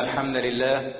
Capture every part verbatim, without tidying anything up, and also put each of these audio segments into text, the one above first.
الحمد لله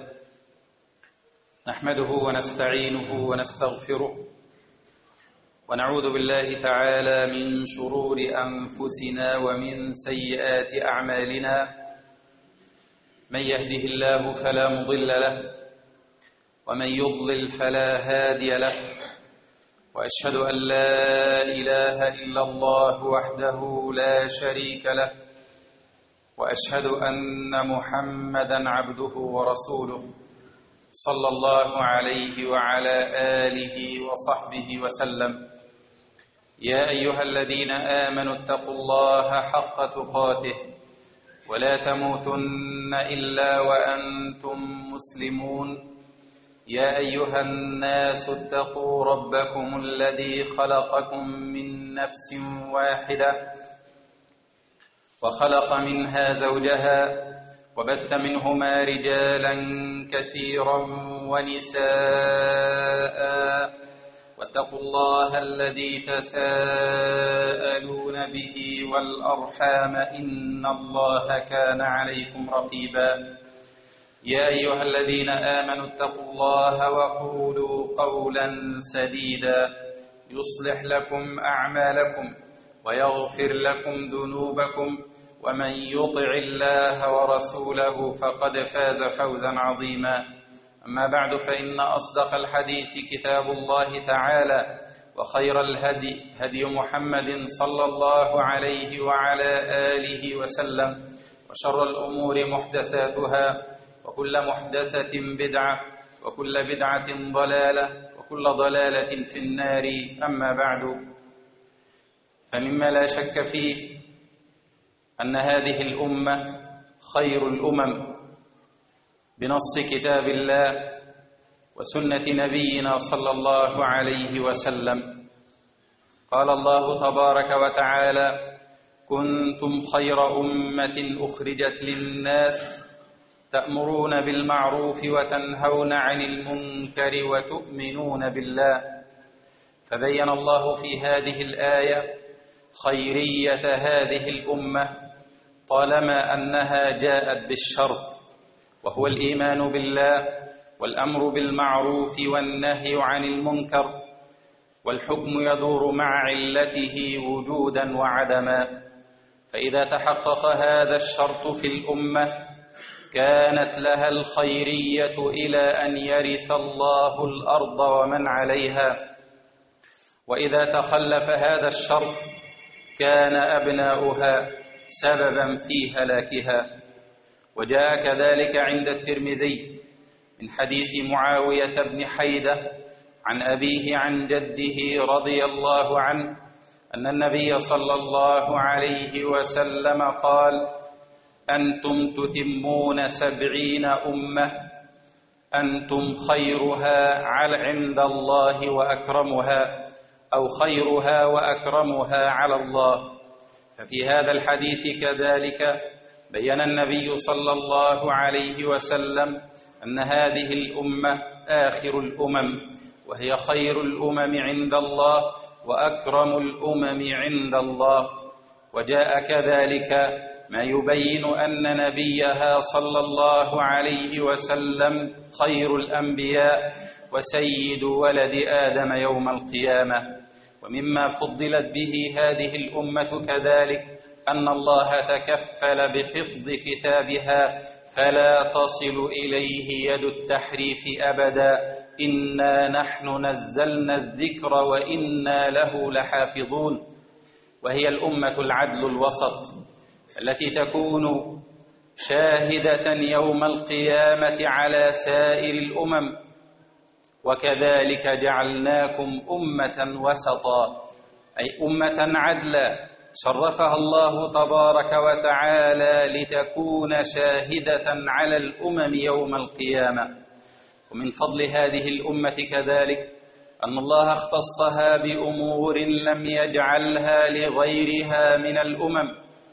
نحمده ونستعينه ونستغفره ونعوذ بالله تعالى من شرور أنفسنا ومن سيئات أعمالنا. من يهده الله فلا مضل له ومن يضلل فلا هادي له، وأشهد أن لا إله إلا الله وحده لا شريك له، وأشهد أن محمدا عبده ورسوله صلى الله عليه وعلى آله وصحبه وسلم. يا أيها الذين آمنوا اتقوا الله حق تقاته ولا تموتن إلا وأنتم مسلمون. يا أيها الناس اتقوا ربكم الذي خلقكم من نفس واحدة وخلق منها زوجها وبث منهما رجالا كثيرا ونساء، واتقوا الله الذي تساءلون به والأرحام إن الله كان عليكم رقيبا. يا أيها الذين آمنوا اتقوا الله وقولوا قولا سديدا يصلح لكم أعمالكم ويغفر لكم ذنوبكم، ومن يطع الله ورسوله فقد فاز فوزا عظيما. أما بعد، فإن أصدق الحديث كتاب الله تعالى، وخير الهدي هدي محمد صلى الله عليه وعلى آله وسلم، وشر الأمور محدثاتها، وكل محدثة بدعة، وكل بدعة ضلالة، وكل ضلالة في النار. أما بعد، فمما لا شك فيه أن هذه الأمة خير الأمم بنص كتاب الله وسنة نبينا صلى الله عليه وسلم. قال الله تبارك وتعالى: كنتم خير أمة أخرجت للناس تأمرون بالمعروف وتنهون عن المنكر وتؤمنون بالله. فبين الله في هذه الآية خيرية هذه الأمة طالما أنها جاءت بالشرط، وهو الإيمان بالله والأمر بالمعروف والنهي عن المنكر، والحكم يدور مع علته وجودا وعدما. فإذا تحقق هذا الشرط في الأمة كانت لها الخيرية إلى أن يرث الله الأرض ومن عليها، وإذا تخلف هذا الشرط كان أبناؤها سببا في هلاكها. وجاء كذلك عند الترمذي من حديث معاوية بن حيدة عن أبيه عن جده رضي الله عنه أن النبي صلى الله عليه وسلم قال: أنتم تتمون سبعين أمة، أنتم خيرها عند الله وأكرمها، أو خيرها وأكرمها على الله. ففي هذا الحديث كذلك بيّن النبي صلى الله عليه وسلم أن هذه الأمة آخر الأمم، وهي خير الأمم عند الله وأكرم الأمم عند الله. وجاء كذلك ما يبين أن نبيها صلى الله عليه وسلم خير الأنبياء وسيد ولد آدم يوم القيامة. ومما فضلت به هذه الأمة كذلك أن الله تكفل بحفظ كتابها فلا تصل إليه يد التحريف أبدا. إنا نحن نزلنا الذكر وإنا له لحافظون. وهي الأمة العدل الوسط التي تكون شاهدة يوم القيامة على سائر الأمم. وكذلك جعلناكم أمة وسطا، أي أمة عدلا شرفها الله تبارك وتعالى لتكون شاهدة على الأمم يوم القيامة. ومن فضل هذه الأمة كذلك أن الله اختصها بأمور لم يجعلها لغيرها من الأمم،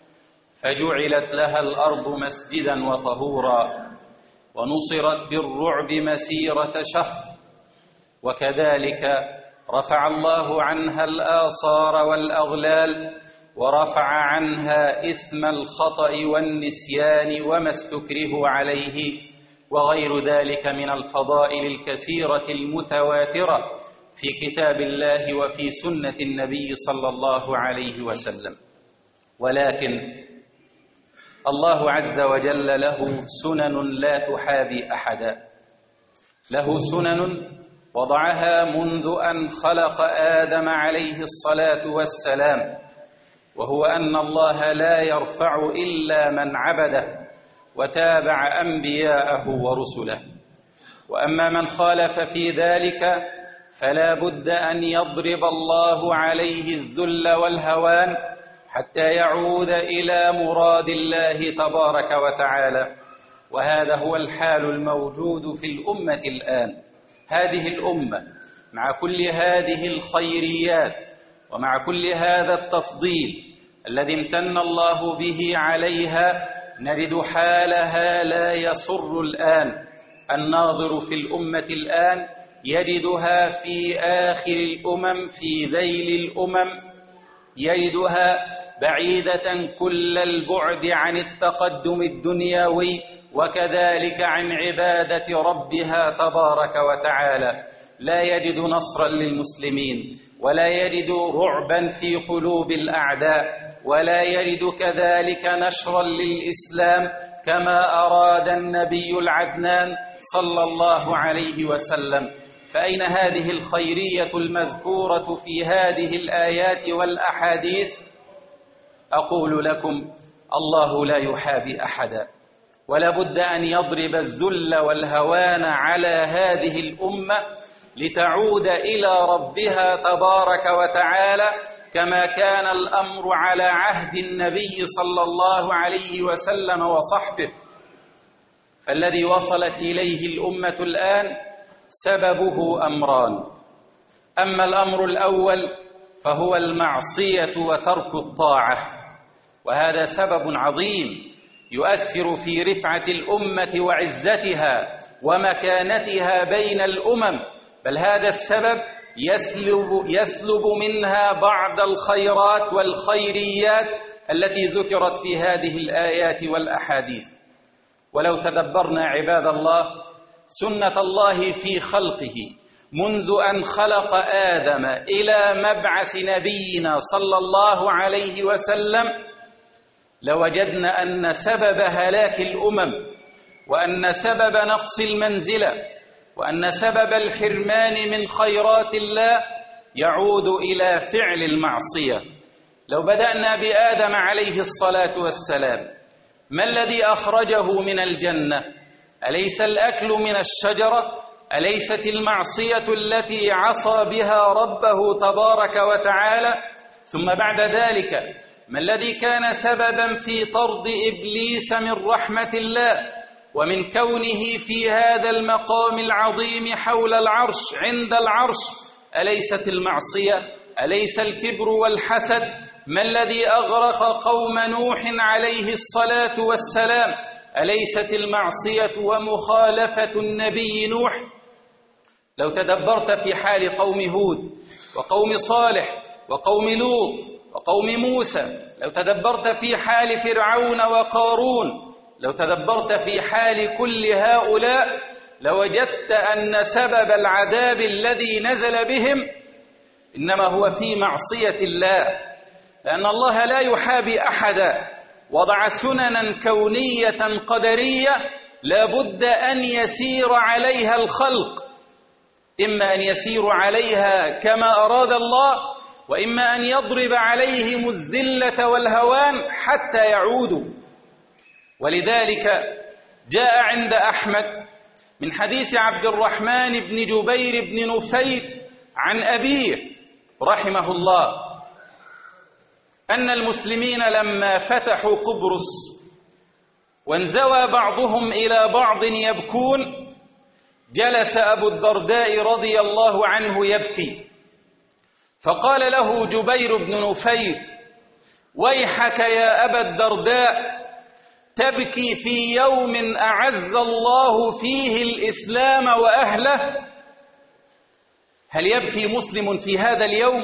فجعلت لها الأرض مسجدا وطهورا، ونصرت بالرعب مسيرة شهر. وكذلك رفع الله عنها الآصار والأغلال، ورفع عنها إثم الخطأ والنسيان وما استكرهوا عليه، وغير ذلك من الفضائل الكثيرة المتواترة في كتاب الله وفي سنة النبي صلى الله عليه وسلم. ولكن الله عز وجل له سنن لا تحابي أحدا، له سنن وضعها منذ أن خلق آدم عليه الصلاة والسلام، وهو أن الله لا يرفع إلا من عبده وتابع أنبياءه ورسله، وأما من خالف في ذلك فلا بد أن يضرب الله عليه الذل والهوان حتى يعود إلى مراد الله تبارك وتعالى. وهذا هو الحال الموجود في الأمة الآن. هذه الأمة مع كل هذه الخيريات ومع كل هذا التفضيل الذي امتن الله به عليها، نجد حالها لا يسر الآن. الناظر في الأمة الآن يجدها في آخر الأمم، في ذيل الأمم، يجدها بعيدة كل البعد عن التقدم الدنيوي وكذلك عن عبادة ربها تبارك وتعالى. لا يجد نصرا للمسلمين، ولا يجد رعبا في قلوب الأعداء، ولا يجد كذلك نشرا للإسلام كما أراد النبي العدنان صلى الله عليه وسلم. فأين هذه الخيرية المذكورة في هذه الآيات والأحاديث؟ أقول لكم الله لا يحابي أحدا، ولا بد أن يضرب الذل والهوان على هذه الأمة لتعود إلى ربها تبارك وتعالى كما كان الأمر على عهد النبي صلى الله عليه وسلم وصحبه. فالذي وصلت إليه الأمة الآن سببه أمران. أما الأمر الأول فهو المعصية وترك الطاعة، وهذا سبب عظيم يؤثر في رفعة الأمة وعزتها ومكانتها بين الأمم، بل هذا السبب يسلب, يسلب منها بعض الخيرات والخيريات التي ذكرت في هذه الآيات والأحاديث. ولو تدبرنا عباد الله سنة الله في خلقه منذ أن خلق آدم إلى مبعث نبينا صلى الله عليه وسلم، لوجدنا أن سبب هلاك الأمم، وأن سبب نقص المنزلة، وأن سبب الحرمان من خيرات الله يعود إلى فعل المعصية. لو بدأنا بآدم عليه الصلاة والسلام، ما الذي أخرجه من الجنة؟ أليس الأكل من الشجرة؟ أليست المعصية التي عصى بها ربه تبارك وتعالى؟ ثم بعد ذلك ما الذي كان سببا في طرد إبليس من رحمة الله ومن كونه في هذا المقام العظيم حول العرش عند العرش؟ أليست المعصية؟ أليس الكبر والحسد؟ ما الذي أغرق قوم نوح عليه الصلاة والسلام؟ أليست المعصية ومخالفة النبي نوح؟ لو تدبرت في حال قوم هود وقوم صالح وقوم لوط وقوم موسى، لو تدبرت في حال فرعون وقارون، لو تدبرت في حال كل هؤلاء، لوجدت أن سبب العذاب الذي نزل بهم إنما هو في معصية الله، لأن الله لا يحابي أحدا، وضع سننا كونية قدرية لا بد أن يسير عليها الخلق، إما أن يسير عليها كما أراد الله، وإما أن يضرب عليهم الذلة والهوان حتى يعودوا. ولذلك جاء عند أحمد من حديث عبد الرحمن بن جبير بن نفيل عن أبيه رحمه الله أن المسلمين لما فتحوا قبرص وانزوى بعضهم إلى بعض يبكون، جلس أبو الدرداء رضي الله عنه يبكي، فقال له جبير بن نفيل: ويحك يا أبا الدرداء، تبكي في يوم أعز الله فيه الإسلام وأهله؟ هل يبكي مسلم في هذا اليوم؟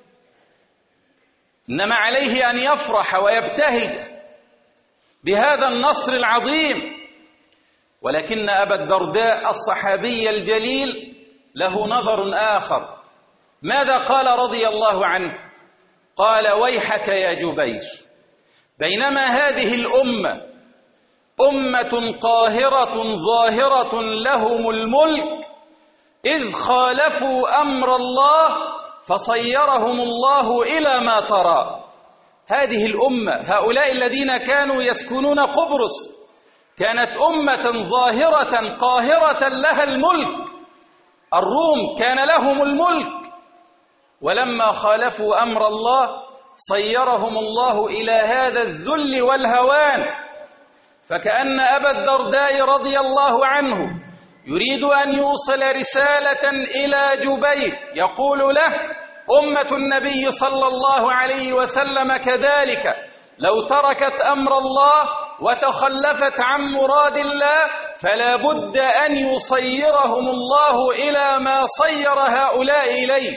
إنما عليه أن يفرح ويبتهج بهذا النصر العظيم، ولكن أبا الدرداء الصحابي الجليل له نظر آخر. ماذا قال رضي الله عنه؟ قال: ويحك يا جبير، بينما هذه الأمة أمة قاهرة ظاهرة لهم الملك، إذ خالفوا أمر الله فصيرهم الله إلى ما ترى. هذه الأمة، هؤلاء الذين كانوا يسكنون قبرص، كانت أمة ظاهرة قاهرة لها الملك. الروم كان لهم الملك، ولما خالفوا أمر الله صيرهم الله إلى هذا الذل والهوان. فكأن أبا الدرداء رضي الله عنه يريد أن يوصل رسالة إلى جبير يقول له: أمة النبي صلى الله عليه وسلم كذلك لو تركت أمر الله وتخلفت عن مراد الله فلا بد أن يصيرهم الله إلى ما صير هؤلاء إليه.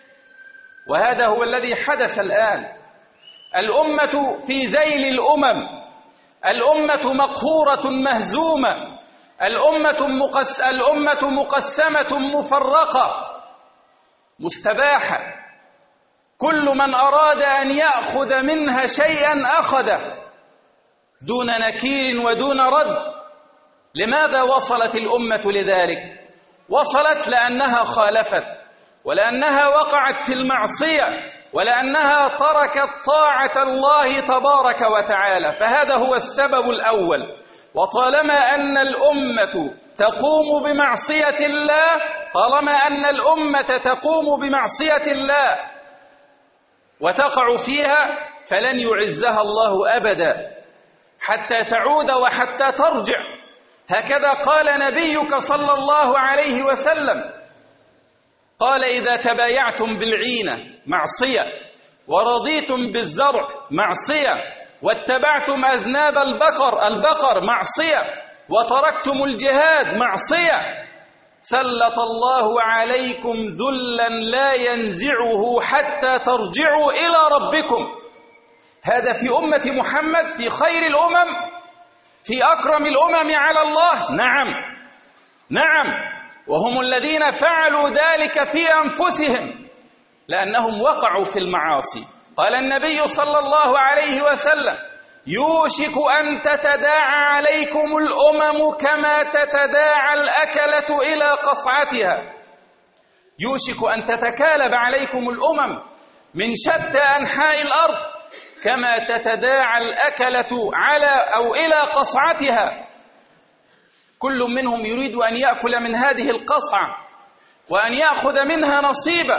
وهذا هو الذي حدث الآن. الأمة في ذيل الأمم، الأمة مقهورة مهزومة، الأمة, مقس الأمة مقسمة مفرقة مستباحة. كل من أراد أن يأخذ منها شيئا أخذه دون نكير ودون رد. لماذا وصلت الأمة لذلك؟ وصلت لأنها خالفت، ولأنها وقعت في المعصية، ولأنها تركت طاعة الله تبارك وتعالى. فهذا هو السبب الأول. وطالما أن الأمة تقوم بمعصية الله طالما أن الأمة تقوم بمعصية الله وتقع فيها فلن يعزها الله أبدا حتى تعود وحتى ترجع. هكذا قال نبيك صلى الله عليه وسلم، قال: إذا تبايعتم بالعينة معصية، ورضيتم بالزرع معصية، واتبعتم أذناب البقر البقر معصية، وتركتم الجهاد معصية، سلط الله عليكم ذلا لا ينزعه حتى ترجعوا إلى ربكم. هذا في أمة محمد، في خير الأمم، في أكرم الأمم على الله. نعم نعم، وهم الذين فعلوا ذلك في أنفسهم لأنهم وقعوا في المعاصي. قال النبي صلى الله عليه وسلم: يوشك أن تتداعى عليكم الأمم كما تتداعى الأكلة إلى قصعتها. يوشك أن تتكالب عليكم الأمم من شتى أنحاء الأرض كما تتداعى الأكلة على أو إلى قصعتها. كل منهم يريد أن يأكل من هذه القصعة وأن يأخذ منها نصيبا.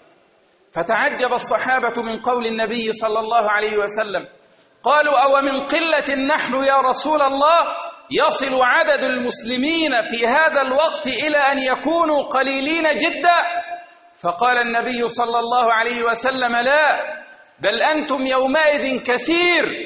فتعجب الصحابة من قول النبي صلى الله عليه وسلم، قالوا: أو من قلة نحن يا رسول الله؟ يصل عدد المسلمين في هذا الوقت إلى أن يكونوا قليلين جدا؟ فقال النبي صلى الله عليه وسلم: لا، بل أنتم يومئذ كثير،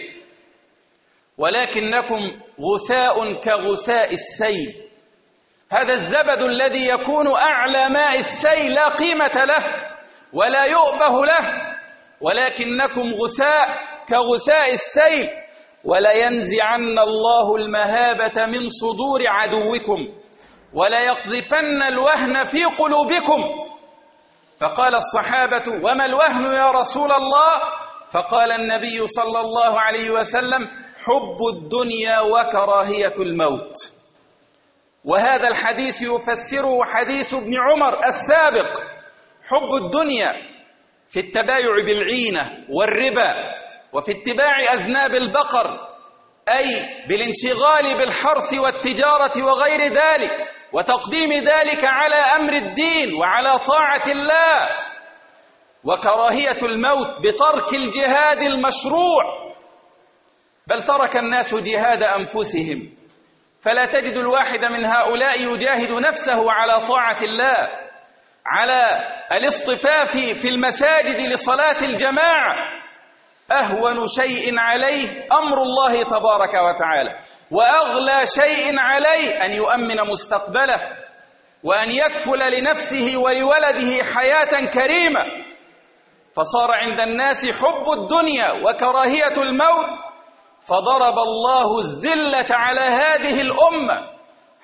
ولكنكم غثاء كغثاء السيل. هذا الزبد الذي يكون أعلى ماء السيل لا قيمة له ولا يؤبه له، ولكنكم غثاء كغثاء السيل. ولينزعن الله المهابة من صدور عدوكم وليقذفن الوهن في قلوبكم. فقال الصحابة: وما الوهن يا رسول الله؟ فقال النبي صلى الله عليه وسلم: حب الدنيا وكراهية الموت. وهذا الحديث يفسره حديث ابن عمر السابق. حب الدنيا في التبايع بالعينة والربا، وفي اتباع أذناب البقر، أي بالانشغال بالحرث والتجارة وغير ذلك، وتقديم ذلك على أمر الدين وعلى طاعة الله. وكراهية الموت بترك الجهاد المشروع، بل ترك الناس جهاد أنفسهم. فلا تجد الواحد من هؤلاء يجاهد نفسه على طاعة الله، على الاصطفاف في المساجد لصلاة الجماعة. أهون شيء عليه أمر الله تبارك وتعالى، وأغلى شيء عليه أن يؤمن مستقبله، وأن يكفل لنفسه ولولده حياة كريمة. فصار عند الناس حب الدنيا وكراهية الموت، فضرب الله الذلة على هذه الأمة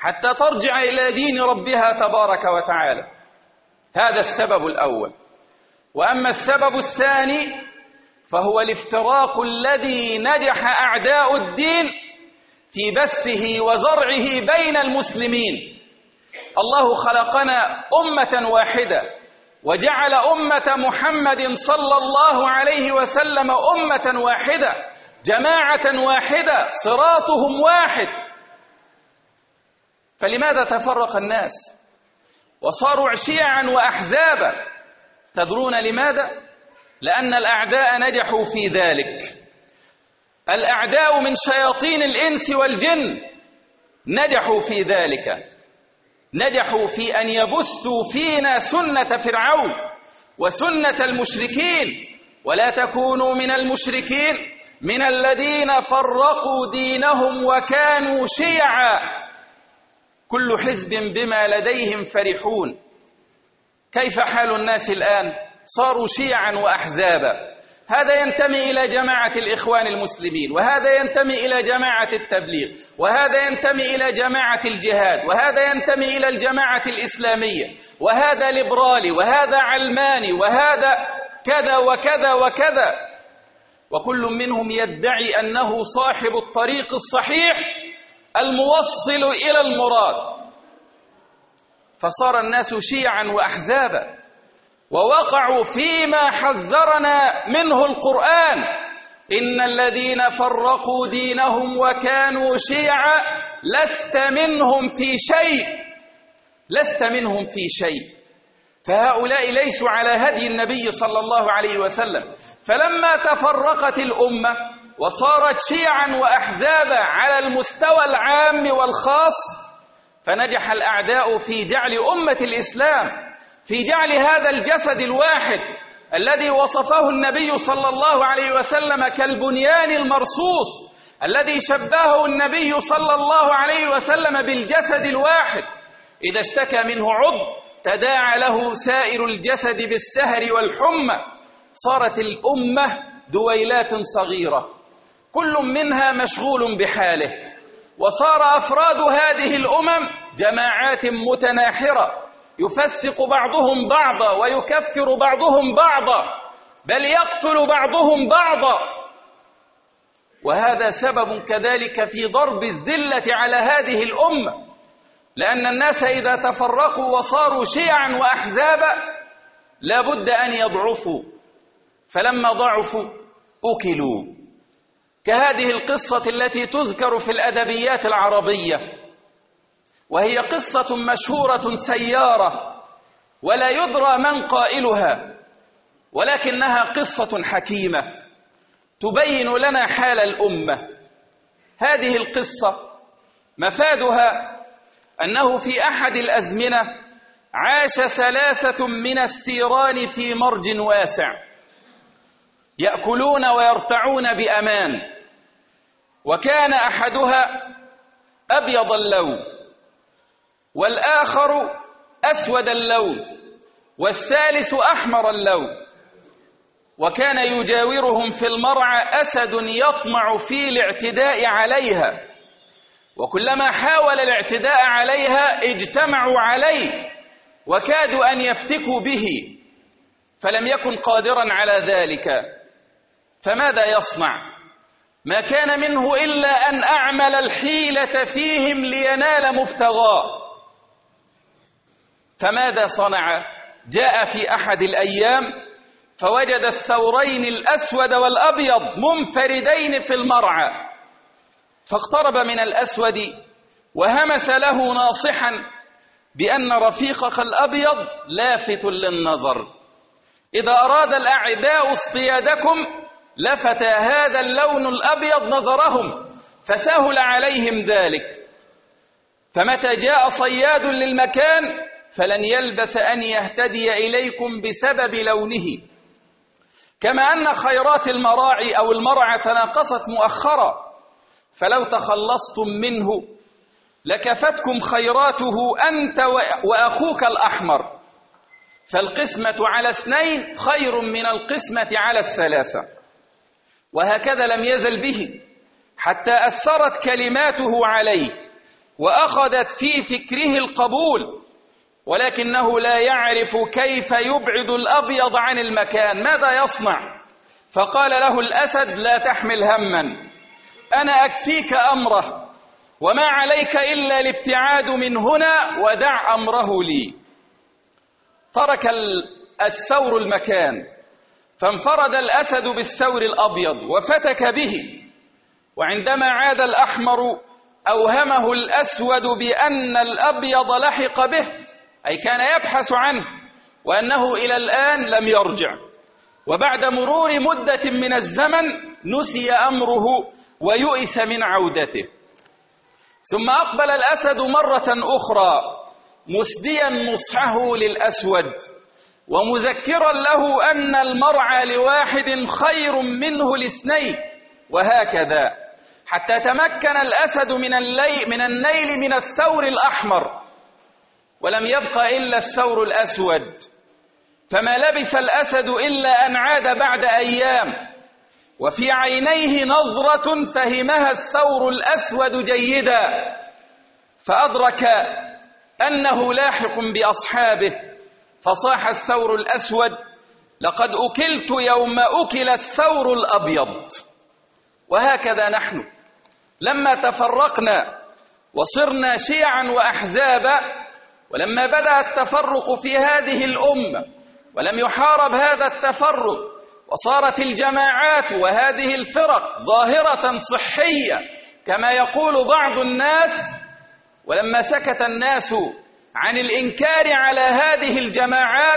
حتى ترجع إلى دين ربها تبارك وتعالى. هذا السبب الأول. وأما السبب الثاني فهو الافتراق الذي نجح أعداء الدين في بثه وزرعه بين المسلمين. الله خلقنا أمة واحدة وجعل أمة محمد صلى الله عليه وسلم أمة واحدة، جماعة واحدة، صراطهم واحد. فلماذا تفرق الناس وصاروا شيعا وأحزابا؟ تدرون لماذا؟ لأن الأعداء نجحوا في ذلك. الأعداء من شياطين الإنس والجن نجحوا في ذلك، نجحوا في أن يبثوا فينا سنة فرعون وسنة المشركين. ولا تكونوا من المشركين من الذين فرقوا دينهم وكانوا شيعا كل حزب بما لديهم فرحون. كيف حال الناس الآن؟ صاروا شيعا وأحزابا، هذا ينتمي إلى جماعة الإخوان المسلمين، وهذا ينتمي إلى جماعة التبليغ، وهذا ينتمي إلى جماعة الجهاد، وهذا ينتمي إلى الجماعة الإسلامية، وهذا ليبرالي، وهذا علماني، وهذا كذا وكذا وكذا، وكل منهم يدعي أنه صاحب الطريق الصحيح الموصل إلى المراد. فصار الناس شيعا وأحزابا ووقعوا فيما حذرنا منه القرآن: إن الذين فرقوا دينهم وكانوا شيعا لست منهم في شيء، لست منهم في شيء. فهؤلاء ليسوا على هدي النبي صلى الله عليه وسلم. فلما تفرقت الأمة وصارت شيعا وأحزابا على المستوى العام والخاص، فنجح الأعداء في جعل أمة الإسلام، في جعل هذا الجسد الواحد الذي وصفه النبي صلى الله عليه وسلم كالبنيان المرصوص، الذي شبهه النبي صلى الله عليه وسلم بالجسد الواحد، إذا اشتكى منه عضو تداعى له سائر الجسد بالسهر والحمى. صارت الأمة دويلات صغيرة كل منها مشغول بحاله، وصار أفراد هذه الأمم جماعات متناحرة يفسق بعضهم بعضا ويكفر بعضهم بعضا، بل يقتل بعضهم بعضا. وهذا سبب كذلك في ضرب الذلة على هذه الأمة، لأن الناس إذا تفرقوا وصاروا شيعا وأحزابا لا بد أن يضعفوا، فلما ضعفوا أكلوا، كهذه القصة التي تذكر في الأدبيات العربية، وهي قصة مشهورة سيارة ولا يدرى من قائلها، ولكنها قصة حكيمة تبين لنا حال الأمة. هذه القصة مفادها أنه في أحد الأزمنة عاش ثلاثة من الثيران في مرج واسع يأكلون ويرتعون بأمان، وكان أحدها أبيض اللون، والآخر أسود اللون، والثالث أحمر اللون. وكان يجاورهم في المرعى أسد يطمع في الاعتداء عليها، وكلما حاول الاعتداء عليها اجتمعوا عليه وكادوا أن يفتكوا به، فلم يكن قادرا على ذلك. فماذا يصنع؟ ما كان منه إلا أن أعمل الحيلة فيهم لينال مبتغاه. فماذا صنع؟ جاء في أحد الأيام فوجد الثورين الأسود والأبيض منفردين في المرعى، فاقترب من الأسود وهمس له ناصحا بأن رفيقك الأبيض لافت للنظر، إذا أراد الأعداء اصطيادكم لفت هذا اللون الأبيض نظرهم فسهل عليهم ذلك. فمتى جاء صياد للمكان فلن يلبث أن يهتدي إليكم بسبب لونه. كما أن خيرات المراعي أو المرعى تناقصت مؤخرا، فلو تخلصتم منه لكفتكم خيراته أنت وأخوك الأحمر، فالقسمة على اثنين خير من القسمة على الثلاثة. وهكذا لم يزل به حتى أثرت كلماته عليه وأخذت في فكره القبول، ولكنه لا يعرف كيف يبعد الأبيض عن المكان، ماذا يصنع؟ فقال له الأسد: لا تحمل هما، أنا أكفيك أمره، وما عليك إلا الابتعاد من هنا، ودع أمره لي. ترك الثور المكان، فانفرد الأسد بالثور الأبيض وفتك به، وعندما عاد الأحمر أوهمه الأسود بأن الأبيض لحق به، أي كان يبحث عنه، وأنه إلى الآن لم يرجع. وبعد مرور مدة من الزمن نسي أمره ويؤس من عودته. ثم أقبل الأسد مرة أخرى مسديا نصحه للأسود، ومذكرا له أن المرعى لواحد خير منه لاثنين، وهكذا حتى تمكن الأسد من الليل من النيل من الثور الأحمر، ولم يبق إلا الثور الأسود. فما لبث الأسد إلا أن عاد بعد أيام، وفي عينيه نظرة فهمها الثور الأسود جيدا، فأدرك أنه لاحق بأصحابه، فصاح الثور الأسود: لقد أكلت يوم أكل الثور الأبيض. وهكذا نحن لما تفرقنا وصرنا شيعا وأحزابا، ولما بدأ التفرق في هذه الأمة ولم يحارب هذا التفرق، وصارت الجماعات وهذه الفرق ظاهرة صحية كما يقول بعض الناس، ولما سكت الناس عن الإنكار على هذه الجماعات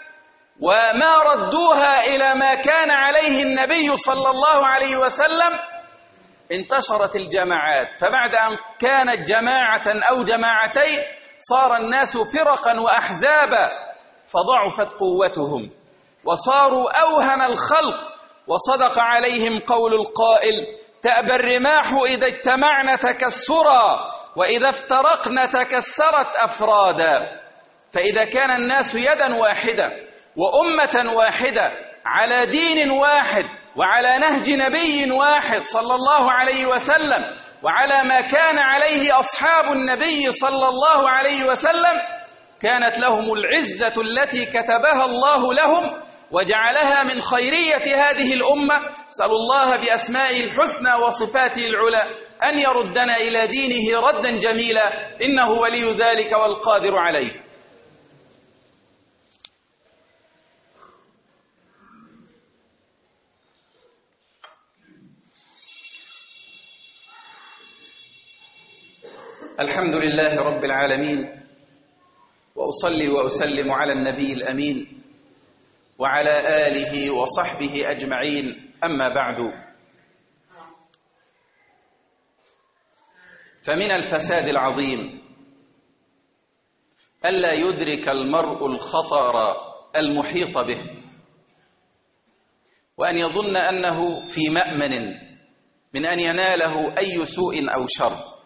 وما ردوها إلى ما كان عليه النبي صلى الله عليه وسلم، انتشرت الجماعات. فبعد أن كانت جماعة أو جماعتين صار الناس فرقا وأحزابا، فضعفت قوتهم وصاروا أوهن الخلق، وصدق عليهم قول القائل: تأبى الرماح إذا اجتمعن تكسرا، وإذا افترقن تكسرت أفرادا. فإذا كان الناس يدا واحدة وأمة واحدة على دين واحد وعلى نهج نبي واحد صلى الله عليه وسلم، وعلى ما كان عليه أصحاب النبي صلى الله عليه وسلم، كانت لهم العزة التي كتبها الله لهم وجعلها من خيرية هذه الأمة. أسأل الله بأسمائه الحسنى وصفاته العلى أن يردنا إلى دينه ردا جميلا، إنه ولي ذلك والقادر عليه. الحمد لله رب العالمين، وأصلي وأسلم على النبي الأمين وعلى آله وصحبه أجمعين، أما بعد، فمن الفساد العظيم ألا يدرك المرء الخطر المحيط به، وأن يظن أنه في مأمن من أن يناله أي سوء أو شر.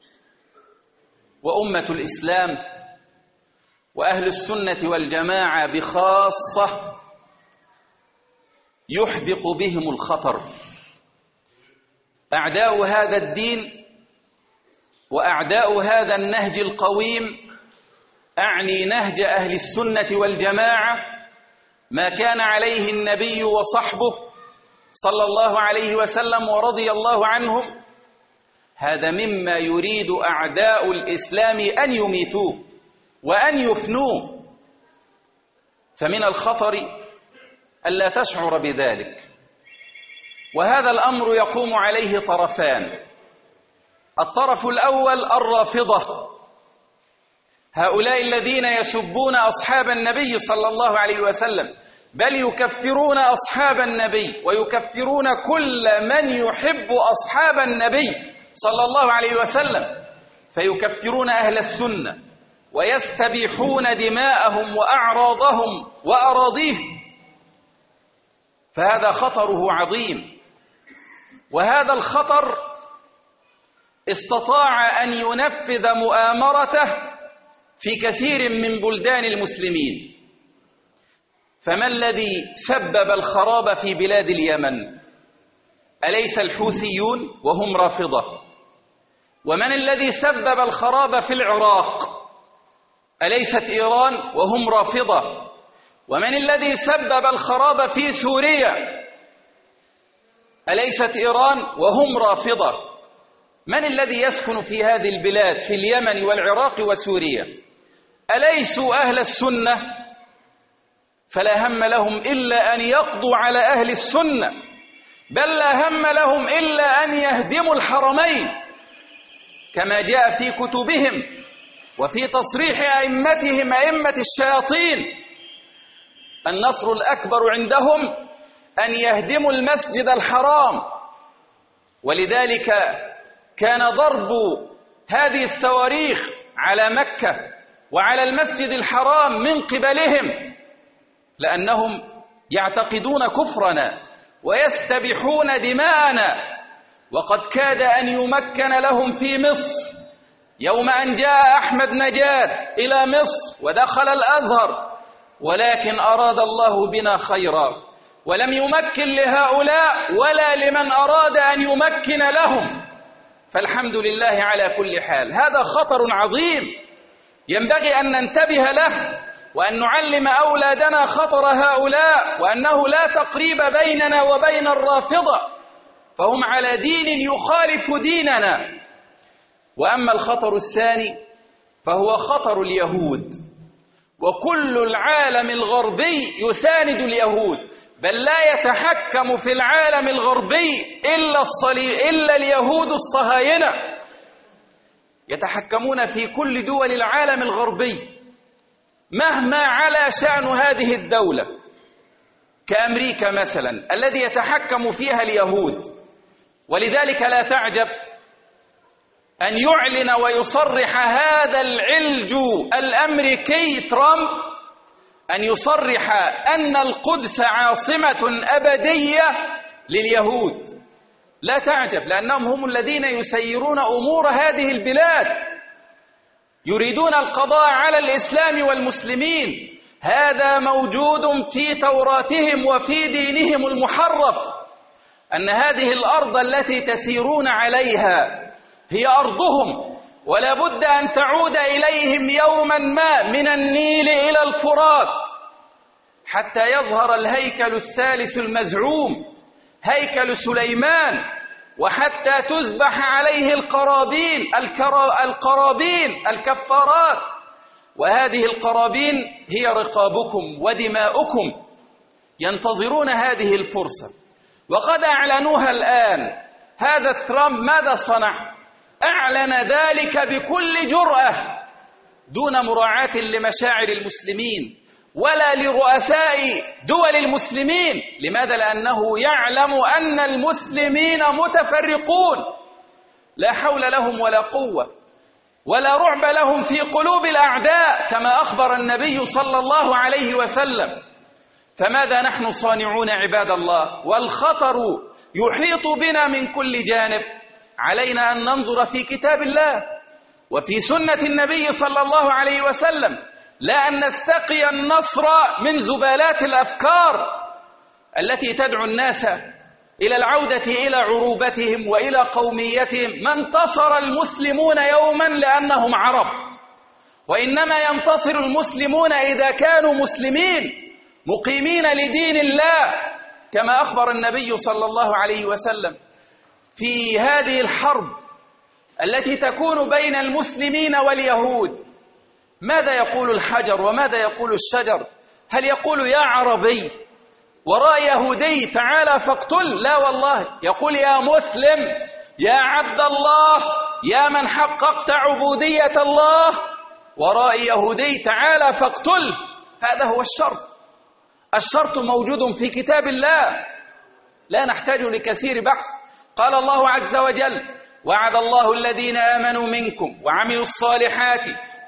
وأمة الإسلام وأهل السنة والجماعة بخاصة يحدق بهم الخطر. أعداء هذا الدين وأعداء هذا النهج القويم، أعني نهج أهل السنة والجماعة، ما كان عليه النبي وصحبه صلى الله عليه وسلم ورضي الله عنهم، هذا مما يريد أعداء الإسلام أن يميتوه وأن يفنوه. فمن الخطر ألا تشعر بذلك. وهذا الأمر يقوم عليه طرفان: الطرف الأول الرافضة، هؤلاء الذين يسبون أصحاب النبي صلى الله عليه وسلم، بل يكفرون أصحاب النبي ويكفرون كل من يحب أصحاب النبي صلى الله عليه وسلم، فيكفرون أهل السنة ويستبيحون دماءهم وأعراضهم وأراضيهم. فهذا خطره عظيم، وهذا الخطر استطاع أن ينفذ مؤامرته في كثير من بلدان المسلمين. فما الذي سبب الخراب في بلاد اليمن؟ أليس الحوثيون وهم رافضة؟ ومن الذي سبب الخراب في العراق؟ أليست إيران وهم رافضة؟ ومن الذي سبب الخراب في سوريا؟ أليست إيران وهم رافضة؟ من الذي يسكن في هذه البلاد في اليمن والعراق وسوريا؟ أليسوا أهل السنة؟ فلا هم لهم إلا أن يقضوا على أهل السنة، بل لا هم لهم إلا أن يهدموا الحرمين كما جاء في كتبهم وفي تصريح أئمتهم أئمة الشياطين. النصر الأكبر عندهم أن يهدموا المسجد الحرام، ولذلك كان ضرب هذه الصواريخ على مكة وعلى المسجد الحرام من قبلهم، لأنهم يعتقدون كفرنا ويستبيحون دماءنا. وقد كاد أن يمكن لهم في مصر يوم أن جاء أحمد نجاد إلى مصر ودخل الأزهر، ولكن أراد الله بنا خيرا ولم يمكن لهؤلاء ولا لمن أراد أن يمكن لهم. فالحمد لله على كل حال. هذا خطر عظيم ينبغي أن ننتبه له وأن نعلم أولادنا خطر هؤلاء، وأنه لا تقريب بيننا وبين الرافضة، فهم على دين يخالف ديننا. وأما الخطر الثاني فهو خطر اليهود، وكل العالم الغربي يساند اليهود، بل لا يتحكم في العالم الغربي إلا, الصلي... إلا اليهود الصهاينة، يتحكمون في كل دول العالم الغربي مهما على شأن هذه الدولة، كأمريكا مثلا الذي يتحكم فيها اليهود. ولذلك لا تعجب أن يعلن ويصرح هذا العلج الأمريكي ترامب، أن يصرح أن القدس عاصمة أبدية لليهود. لا تعجب، لأنهم هم الذين يسيرون أمور هذه البلاد، يريدون القضاء على الإسلام والمسلمين. هذا موجود في توراتهم وفي دينهم المحرف، أن هذه الأرض التي تسيرون عليها هي أرضهم، ولا بد أن تعود إليهم يوما ما من النيل إلى الفرات، حتى يظهر الهيكل الثالث المزعوم هيكل سليمان، وحتى تذبح عليه القرابين القرابين الكفارات. وهذه القرابين هي رقابكم ودماؤكم، ينتظرون هذه الفرصة وقد أعلنوها الآن. هذا ترامب ماذا صنع؟ أعلن ذلك بكل جرأة دون مراعاة لمشاعر المسلمين ولا لرؤساء دول المسلمين. لماذا؟ لأنه يعلم أن المسلمين متفرقون، لا حول لهم ولا قوة ولا رعب لهم في قلوب الأعداء كما أخبر النبي صلى الله عليه وسلم. فماذا نحن صانعون عباد الله؟ والخطر يحيط بنا من كل جانب. علينا أن ننظر في كتاب الله وفي سنة النبي صلى الله عليه وسلم، لا أن نستقي النصر من زبالات الأفكار التي تدعو الناس إلى العودة إلى عروبتهم وإلى قوميتهم. ما انتصر المسلمون يوما لأنهم عرب، وإنما ينتصر المسلمون إذا كانوا مسلمين مقيمين لدين الله، كما أخبر النبي صلى الله عليه وسلم في هذه الحرب التي تكون بين المسلمين واليهود. ماذا يقول الحجر وماذا يقول الشجر؟ هل يقول يا عربي وراء يهودي تعالى فاقتل؟ لا والله، يقول يا مسلم، يا عبد الله، يا من حققت عبودية الله، وراء يهودي تعالى فاقتل. هذا هو الشرط. الشرط موجود في كتاب الله، لا نحتاج لكثير بحث. قال الله عز وجل: وعد الله الذين آمنوا منكم وعملوا الصالحات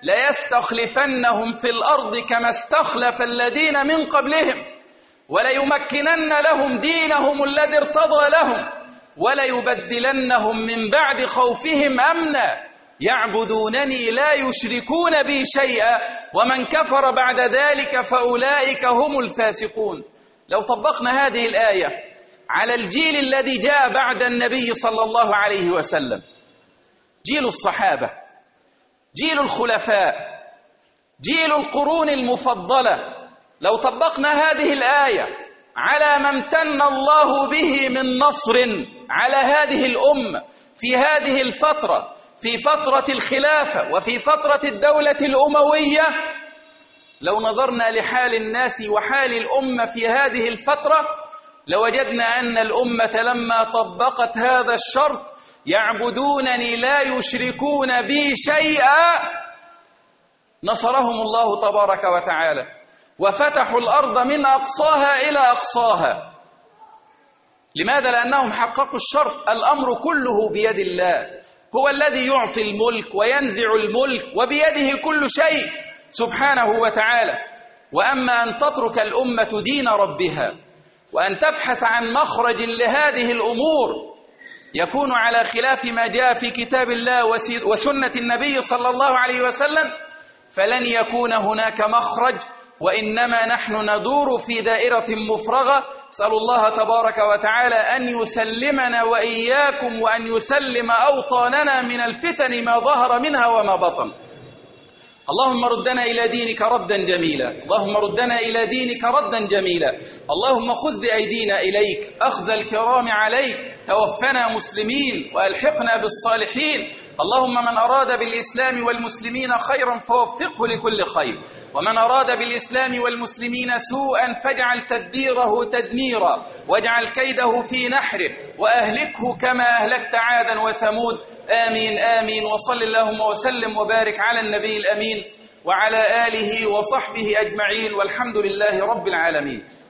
ليستخلفنهم في الأرض كما استخلف الذين من قبلهم وليمكنن لهم دينهم الذي ارتضى لهم وليبدلنهم من بعد خوفهم أمنا يعبدونني لا يشركون بي شيئا ومن كفر بعد ذلك فأولئك هم الفاسقون. لو طبقنا هذه الآية على الجيل الذي جاء بعد النبي صلى الله عليه وسلم، جيل الصحابة، جيل الخلفاء، جيل القرون المفضلة. لو طبقنا هذه الآية على ما امتن الله به من نصر على هذه الأمة في هذه الفترة، في فترة الخلافة وفي فترة الدولة الأموية، لو نظرنا لحال الناس وحال الأمة في هذه الفترة لوجدنا أن الأمة لما طبقت هذا الشرط، يعبدونني لا يشركون بي شيئا، نصرهم الله تبارك وتعالى وفتحوا الأرض من أقصاها إلى أقصاها. لماذا؟ لأنهم حققوا الشرط. الأمر كله بيد الله، هو الذي يعطي الملك وينزع الملك، وبيده كل شيء سبحانه وتعالى. وأما أن تترك الأمة دين ربها وأن تبحث عن مخرج لهذه الأمور يكون على خلاف ما جاء في كتاب الله وسنة النبي صلى الله عليه وسلم، فلن يكون هناك مخرج، وإنما نحن ندور في دائرة مفرغة. أسأل الله تبارك وتعالى أن يسلمنا وإياكم وأن يسلم أوطاننا من الفتن ما ظهر منها وما بطن. اللهم ردنا إلى دينك ردا جميلا، اللهم ردنا إلى دينك ردا جميلا، اللهم خذ بأيدينا إليك أخذ الكرام عليك، توفنا مسلمين وألحقنا بالصالحين. اللهم من أراد بالإسلام والمسلمين خيرا فوفقه لكل خير، ومن أراد بالإسلام والمسلمين سوءا فاجعل تدبيره تدميرا، واجعل كيده في نحره، وأهلكه كما أهلكت عادا وثمود. آمين آمين. وصل اللهم وسلم وبارك على النبي الأمين وعلى آله وصحبه أجمعين، والحمد لله رب العالمين.